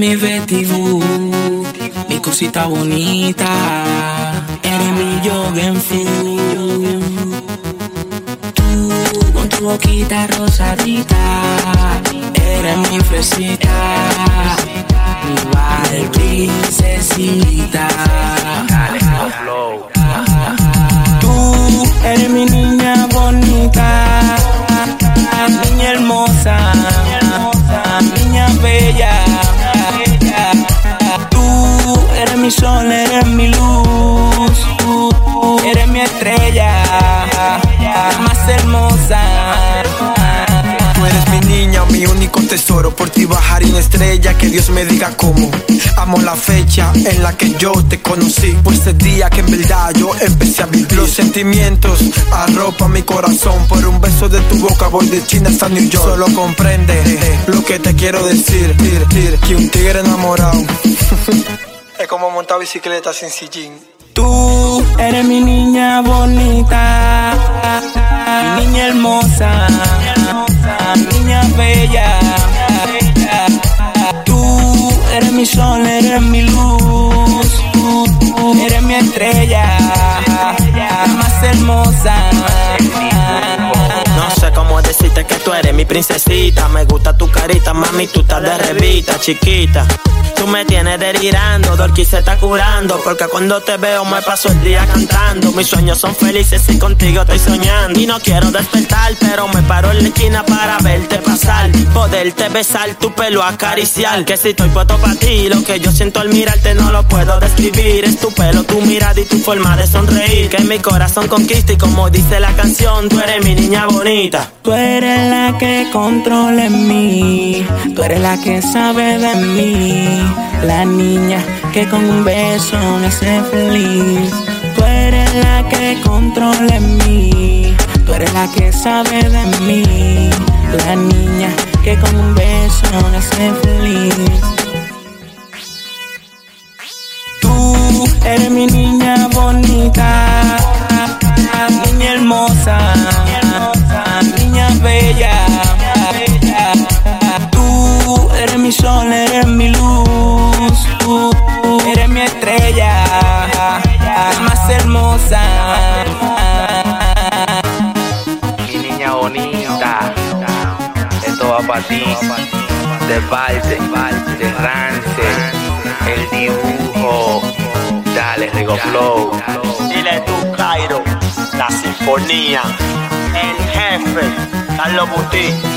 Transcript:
mi Betty Boo, mi cosita bonita. Eres mi jogging food. Tú con tu boquita rosadita, eres mi fresita, mi Barbie princesita. Tú eres mi niña bonita, niña hermosa, niña bella. Tú eres mi sol, eres mi luz, eres mi estrella, la más hermosa. Tú eres mi niña, mi único tesoro. Por ti bajaré una estrella, que Dios me diga cómo. Amo la fecha en la que yo te conocí, pues el día que en verdad yo empecé a vivir. Los sentimientos arropan mi corazón. Por un beso de tu boca voy de China hasta New York. Solo comprende lo que te quiero decir, que un tigre enamorado es como montar bicicleta sin sillín. Tú eres mi niña bonita, mi niña hermosa, niña bella. Tú eres mi sol, eres mi luz, eres mi estrella, la más hermosa. No sé cómo decirte que tú eres mi princesita. Me gusta tu carita, mami, tú estás de revista, chiquita. Tú me tienes delirando, Dorky se está curando, porque cuando te veo me paso el día cantando. Mis sueños son felices y contigo estoy soñando. Y no quiero despertar, pero me paro en la esquina para verte pasar, poderte besar, tu pelo acariciar. Que si estoy puesto para ti, lo que yo siento al mirarte no lo puedo describir. Es tu pelo, tu mirada y tu forma de sonreír, que mi corazón conquista y como dice la canción, tú eres mi niña bonita. Tú eres la que controla en mí, tú eres la que sabe de mí, la niña que con un beso me hace feliz. Tú eres la que controla en mí, tú eres la que sabe de mí, la niña que con un beso me hace feliz. Tú eres mi niña bonita, niña hermosa, niña bella. Tú eres mi sol, eres mi luz, eres mi estrella, la más hermosa. Mi niña bonita, esto va para ti, de Valte, de Rance, el dibujo, dale Rigo Flow. Dile tú, Cairo, la sinfonía, el jefe, Carlos Buti.